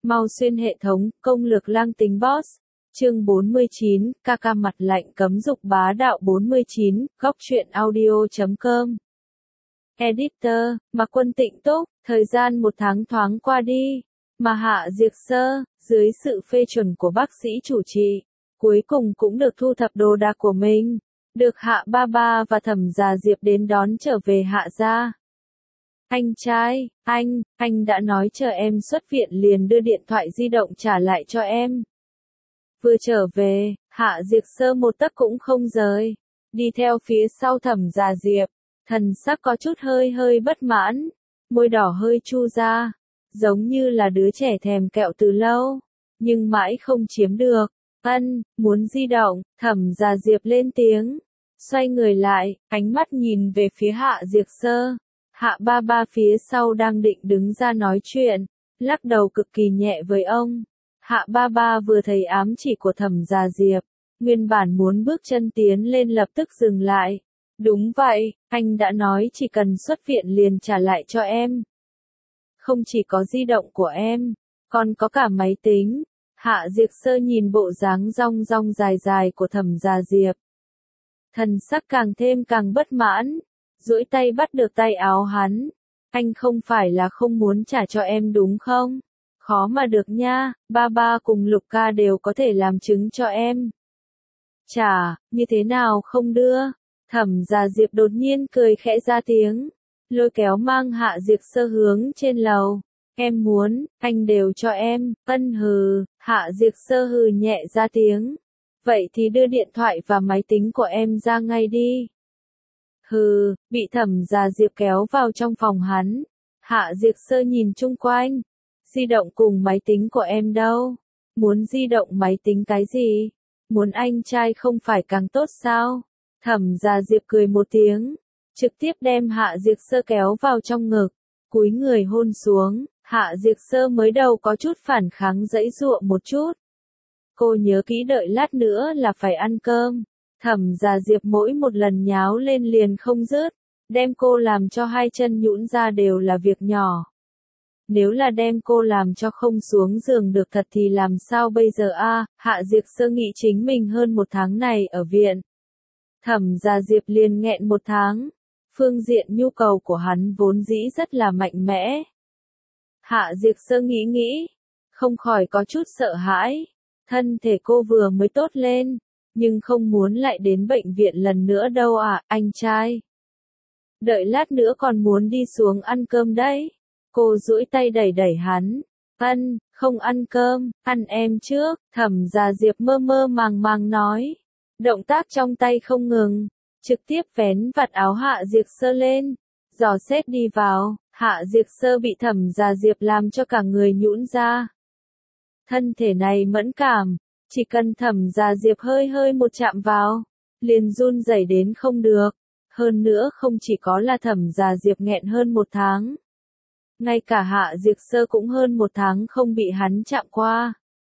Mau xuyên hệ thống, công lược lang tính boss. Chương 49, ca ca mặt lạnh cấm dục bá đạo 49, góc truyện audio.com. Editor, Mạc Quân Tịnh Túc, thời gian 1 tháng thoáng qua đi, mà Hạ Diệp Sơ, dưới sự phê chuẩn của bác sĩ chủ trị, cuối cùng cũng được thu thập đồ đạc của mình, được Hạ Ba Ba và Thẩm Gia Diệp đến đón trở về Hạ gia. Anh trai, anh đã nói chờ em xuất viện liền đưa điện thoại di động trả lại cho em. Vừa trở về, Hạ Diệp Sơ một tấc cũng không rời, đi theo phía sau Thẩm Gia Diệp, thần sắc có chút hơi bất mãn, môi đỏ hơi chu ra, giống như là đứa trẻ thèm kẹo từ lâu, nhưng mãi không chiếm được. Muốn di động, Thẩm Gia Diệp lên tiếng, xoay người lại, ánh mắt nhìn về phía Hạ Diệp Sơ. Hạ Ba Ba phía sau đang định đứng ra nói chuyện, lắc đầu cực kỳ nhẹ với ông. Hạ Ba Ba vừa thấy ám chỉ của Thẩm Gia Diệp, nguyên bản muốn bước chân tiến lên lập tức dừng lại. Đúng vậy, anh đã nói chỉ cần xuất viện liền trả lại cho em. Không chỉ có di động của em, còn có cả máy tính. Hạ Diệp Sơ nhìn bộ dáng rong rong dài của Thẩm Gia Diệp. Thần sắc càng bất mãn, duỗi tay bắt được tay áo hắn. Anh không phải là không muốn trả cho em đúng không? Khó mà được nha, Ba Ba cùng Lục ca đều có thể làm chứng cho em. Trả, như thế nào không đưa? Thẩm Gia Diệp đột nhiên cười khẽ ra tiếng, lôi kéo mang Hạ Diệp Sơ hướng trên lầu. Em muốn, anh đều cho em. Hừ, Hạ Diệp Sơ hừ nhẹ ra tiếng. Vậy thì đưa điện thoại và máy tính của em ra ngay đi. Hừ, bị Thẩm Gia Diệp kéo vào trong phòng hắn. Hạ Diệp Sơ nhìn chung quanh. Di động cùng máy tính của em đâu? Muốn di động máy tính cái gì? Muốn anh trai không phải càng tốt sao? Thẩm Gia Diệp cười một tiếng, trực tiếp đem Hạ Diệp Sơ kéo vào trong ngực, cúi người hôn xuống. Hạ Diệp Sơ mới đầu có chút phản kháng giãy giụa một chút. Cô nhớ kỹ đợi lát nữa là phải ăn cơm. Thẩm Gia Diệp mỗi một lần nháo lên liền không dứt, đem cô làm cho hai chân nhũn ra đều là việc nhỏ. Nếu là đem cô làm cho không xuống giường được thật thì làm sao bây giờ a? Hạ Diệp Sơ nghĩ chính mình hơn 1 tháng này ở viện. Thẩm Gia Diệp liền nghẹn 1 tháng. Phương diện nhu cầu của hắn vốn dĩ rất là mạnh mẽ. Hạ Diệp Sơ nghĩ, không khỏi có chút sợ hãi. Thân thể cô vừa mới tốt lên, nhưng không muốn lại đến bệnh viện lần nữa đâu à, anh trai. Đợi lát nữa còn muốn đi xuống ăn cơm đấy. Cô duỗi tay đẩy hắn. Không ăn cơm, ăn em trước. Thẩm Gia Diệp mơ màng nói. Động tác trong tay không ngừng, trực tiếp vén vạt áo Hạ Diệp Sơ lên, dò xét đi vào. Hạ Diệp Sơ bị Thẩm Gia Diệp làm cho cả người nhũn ra. Thân thể này mẫn cảm, chỉ cần Thẩm Gia Diệp hơi một chạm vào, liền run rẩy đến không được. Hơn nữa không chỉ có là Thẩm Gia Diệp nghẹn hơn 1 tháng. Ngay cả Hạ Diệp Sơ cũng hơn 1 tháng không bị hắn chạm qua.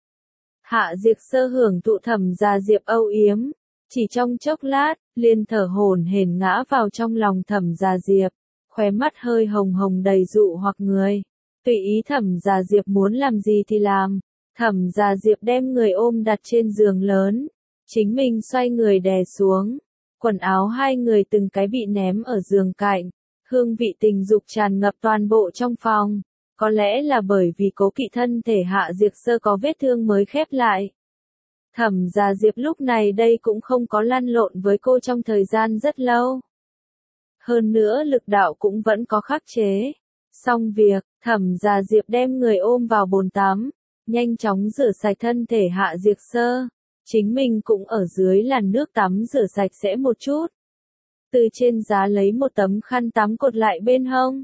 Hạ Diệp Sơ hưởng thụ Thẩm Gia Diệp âu yếm, chỉ trong chốc lát, liền thở hổn hển ngã vào trong lòng Thẩm Gia Diệp, khóe mắt hơi hồng đầy dụ hoặc người. Tùy ý Thẩm Gia Diệp muốn làm gì thì làm. Thẩm Gia Diệp đem người ôm đặt trên giường lớn, chính mình xoay người đè xuống. Quần áo hai người từng cái bị ném ở giường cạnh, hương vị tình dục tràn ngập toàn bộ trong phòng. Có lẽ là bởi vì cố kỵ thân thể Hạ Diệp Sơ có vết thương mới khép lại. Thẩm Gia Diệp lúc này đây cũng không có lăn lộn với cô trong thời gian rất lâu. Hơn nữa lực đạo cũng vẫn có khắc chế. Xong việc, Thẩm Gia Diệp đem người ôm vào bồn tắm, nhanh chóng rửa sạch thân thể Hạ Diệp Sơ. Chính mình cũng ở dưới làn nước tắm rửa sạch sẽ một chút. Từ trên giá lấy một tấm khăn tắm cột lại bên hông.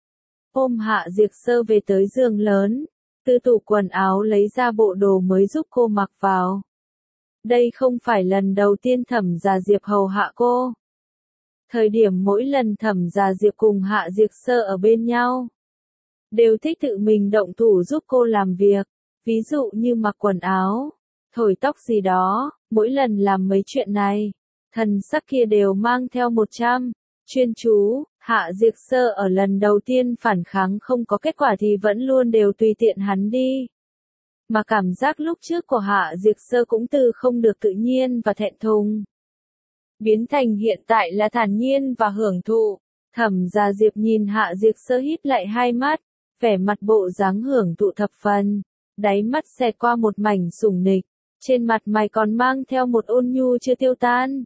Ôm Hạ Diệp Sơ về tới giường lớn, từ tủ quần áo lấy ra bộ đồ mới giúp cô mặc vào. Đây không phải lần đầu tiên Thẩm Gia Diệp hầu hạ cô. Thời điểm mỗi lần Thẩm Gia Diệp cùng Hạ Diệp Sơ ở bên nhau, đều thích tự mình động thủ giúp cô làm việc, ví dụ như mặc quần áo, thổi tóc gì đó. Mỗi lần làm mấy chuyện này, thần sắc kia đều mang theo 100, chuyên chú. Hạ Diệp Sơ ở lần đầu tiên phản kháng không có kết quả thì vẫn luôn đều tùy tiện hắn đi. mà cảm giác lúc trước của Hạ Diệt Sơ cũng từ không được tự nhiên và thẹn thùng, biến thành hiện tại là thản nhiên và hưởng thụ. Thẩm Gia Diệp nhìn Hạ Diệt Sơ híp lại hai mắt, vẻ mặt bộ dáng hưởng thụ thập phần, đáy mắt xẹt qua một mảnh sủng nịch, trên mặt mày còn mang theo một ôn nhu chưa tiêu tan.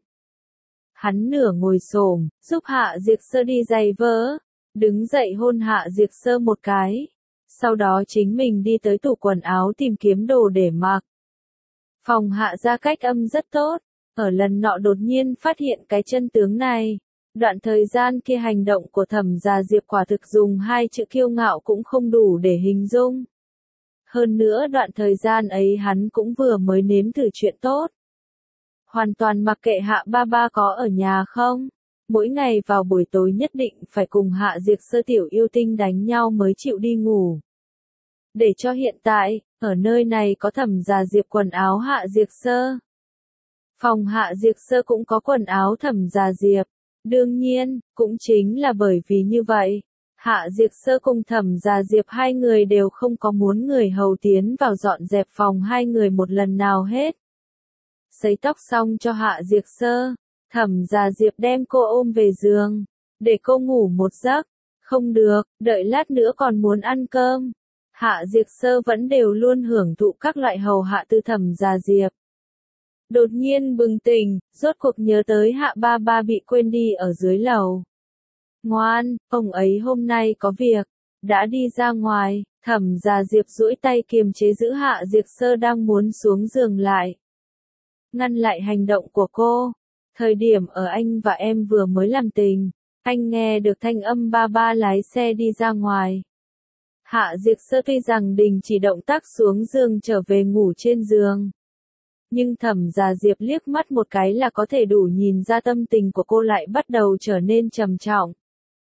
Hắn nửa ngồi xổm, giúp Hạ Diệt Sơ đi giày vớ, đứng dậy hôn Hạ Diệt Sơ một cái, sau đó chính mình đi tới tủ quần áo tìm kiếm đồ để mặc. Phòng Hạ gia cách âm rất tốt, ở lần nọ đột nhiên phát hiện cái chân tướng này. Đoạn thời gian kia hành động của Thẩm Gia Diệp quả thực dùng hai chữ kiêu ngạo cũng không đủ để hình dung. Hơn nữa đoạn thời gian ấy hắn cũng vừa mới nếm thử chuyện tốt. Hoàn toàn mặc kệ Hạ ba ba có ở nhà không. Mỗi ngày vào buổi tối nhất định phải cùng Hạ Diệt Sơ tiểu yêu tinh đánh nhau mới chịu đi ngủ. Để cho hiện tại, ở nơi này có Thẩm Gia Diệp quần áo Hạ Diệt Sơ. Phòng Hạ Diệt Sơ cũng có quần áo Thẩm Gia Diệp. Đương nhiên, cũng chính là bởi vì như vậy, Hạ Diệt Sơ cùng Thẩm Gia Diệp hai người đều không có muốn người hầu tiến vào dọn dẹp phòng hai người một lần nào hết. Sấy tóc xong cho Hạ Diệt Sơ, Thẩm Gia Diệp đem cô ôm về giường, để cô ngủ một giấc. Không được, đợi lát nữa còn muốn ăn cơm. Hạ Diệt Sơ vẫn đều luôn hưởng thụ các loại hầu hạ từ Thẩm Gia Diệp. Đột nhiên bừng tỉnh, rốt cuộc nhớ tới Hạ ba ba bị quên đi ở dưới lầu. Ngoan, ông ấy hôm nay có việc, đã đi ra ngoài. Thẩm Gia Diệp duỗi tay kiềm chế giữ Hạ Diệt Sơ đang muốn xuống giường lại, ngăn lại hành động của cô. Thời điểm ở anh và em vừa mới làm tình, anh nghe được thanh âm ba ba lái xe đi ra ngoài. Hạ Diệt Sơ tuy rằng đình chỉ động tác xuống giường trở về ngủ trên giường, nhưng Thẩm Gia Diệp liếc mắt một cái là có thể đủ nhìn ra tâm tình của cô lại bắt đầu trở nên trầm trọng.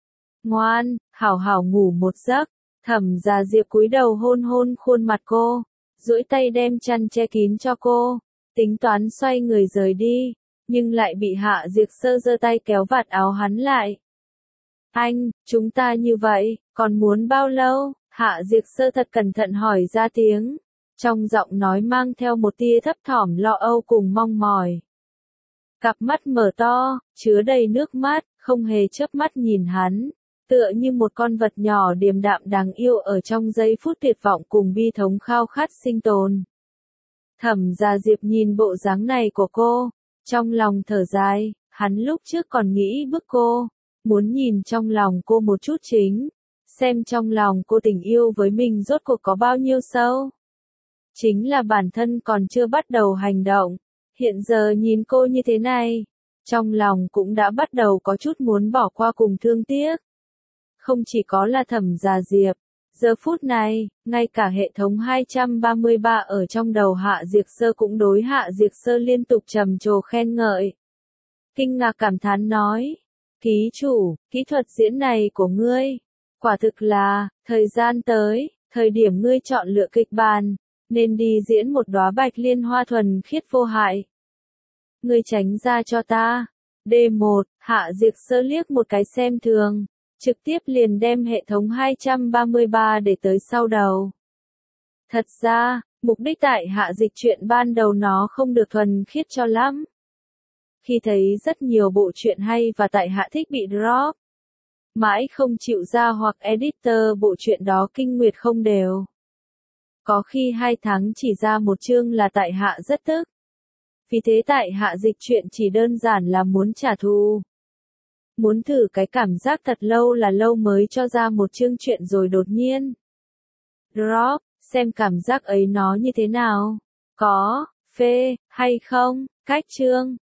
Ngoan, hảo hảo ngủ một giấc. Thẩm Gia Diệp cúi đầu hôn hôn khuôn mặt cô, duỗi tay đem chăn che kín cho cô, tính toán xoay người rời đi, nhưng lại bị Hạ Diệt Sơ giơ tay kéo vạt áo hắn lại. Anh, chúng ta như vậy, còn muốn bao lâu? Hạ Diệt Sơ thật cẩn thận hỏi ra tiếng, trong giọng nói mang theo một tia thấp thỏm lo âu cùng mong mỏi. Cặp mắt mở to, chứa đầy nước mắt, không hề chớp mắt nhìn hắn, tựa như một con vật nhỏ điềm đạm đáng yêu ở trong giây phút tuyệt vọng cùng bi thống khao khát sinh tồn. Thẩm Gia Diệp nhìn bộ dáng này của cô, trong lòng thở dài, hắn lúc trước còn nghĩ bức cô, muốn nhìn trong lòng cô một chút chính, xem trong lòng cô tình yêu với mình rốt cuộc có bao nhiêu sâu. Chính là bản thân còn chưa bắt đầu hành động, hiện giờ nhìn cô như thế này, trong lòng cũng đã bắt đầu có chút muốn bỏ qua cùng thương tiếc. Không chỉ có là Thẩm Gia Diệp, giờ phút này, ngay cả hệ thống 233 ở trong đầu Hạ Diệt Sơ cũng đối Hạ Diệt Sơ liên tục trầm trồ khen ngợi. Kinh ngạc cảm thán nói, ký chủ, kỹ thuật diễn này của ngươi, quả thực là, thời gian tới, thời điểm ngươi chọn lựa kịch bản, nên đi diễn một đóa bạch liên hoa thuần khiết vô hại. Ngươi tránh ra cho ta. D1, Hạ Diệt Sơ liếc một cái xem thường, trực tiếp liền đem hệ thống 233 để tới sau đầu. Thật ra, mục đích tại Hạ dịch truyện ban đầu nó không được thuần khiết cho lắm. Khi thấy rất nhiều bộ truyện hay và tại Hạ thích bị drop, mãi không chịu ra hoặc editor bộ truyện đó kinh nguyệt không đều. Có khi 2 tháng chỉ ra một chương là tại Hạ rất tức. Vì thế tại Hạ dịch truyện chỉ đơn giản là muốn trả thù. Muốn thử cái cảm giác thật lâu là lâu mới cho ra một chương truyện rồi đột nhiên drop, xem cảm giác ấy nó như thế nào. Có, phê, hay không, cách chương.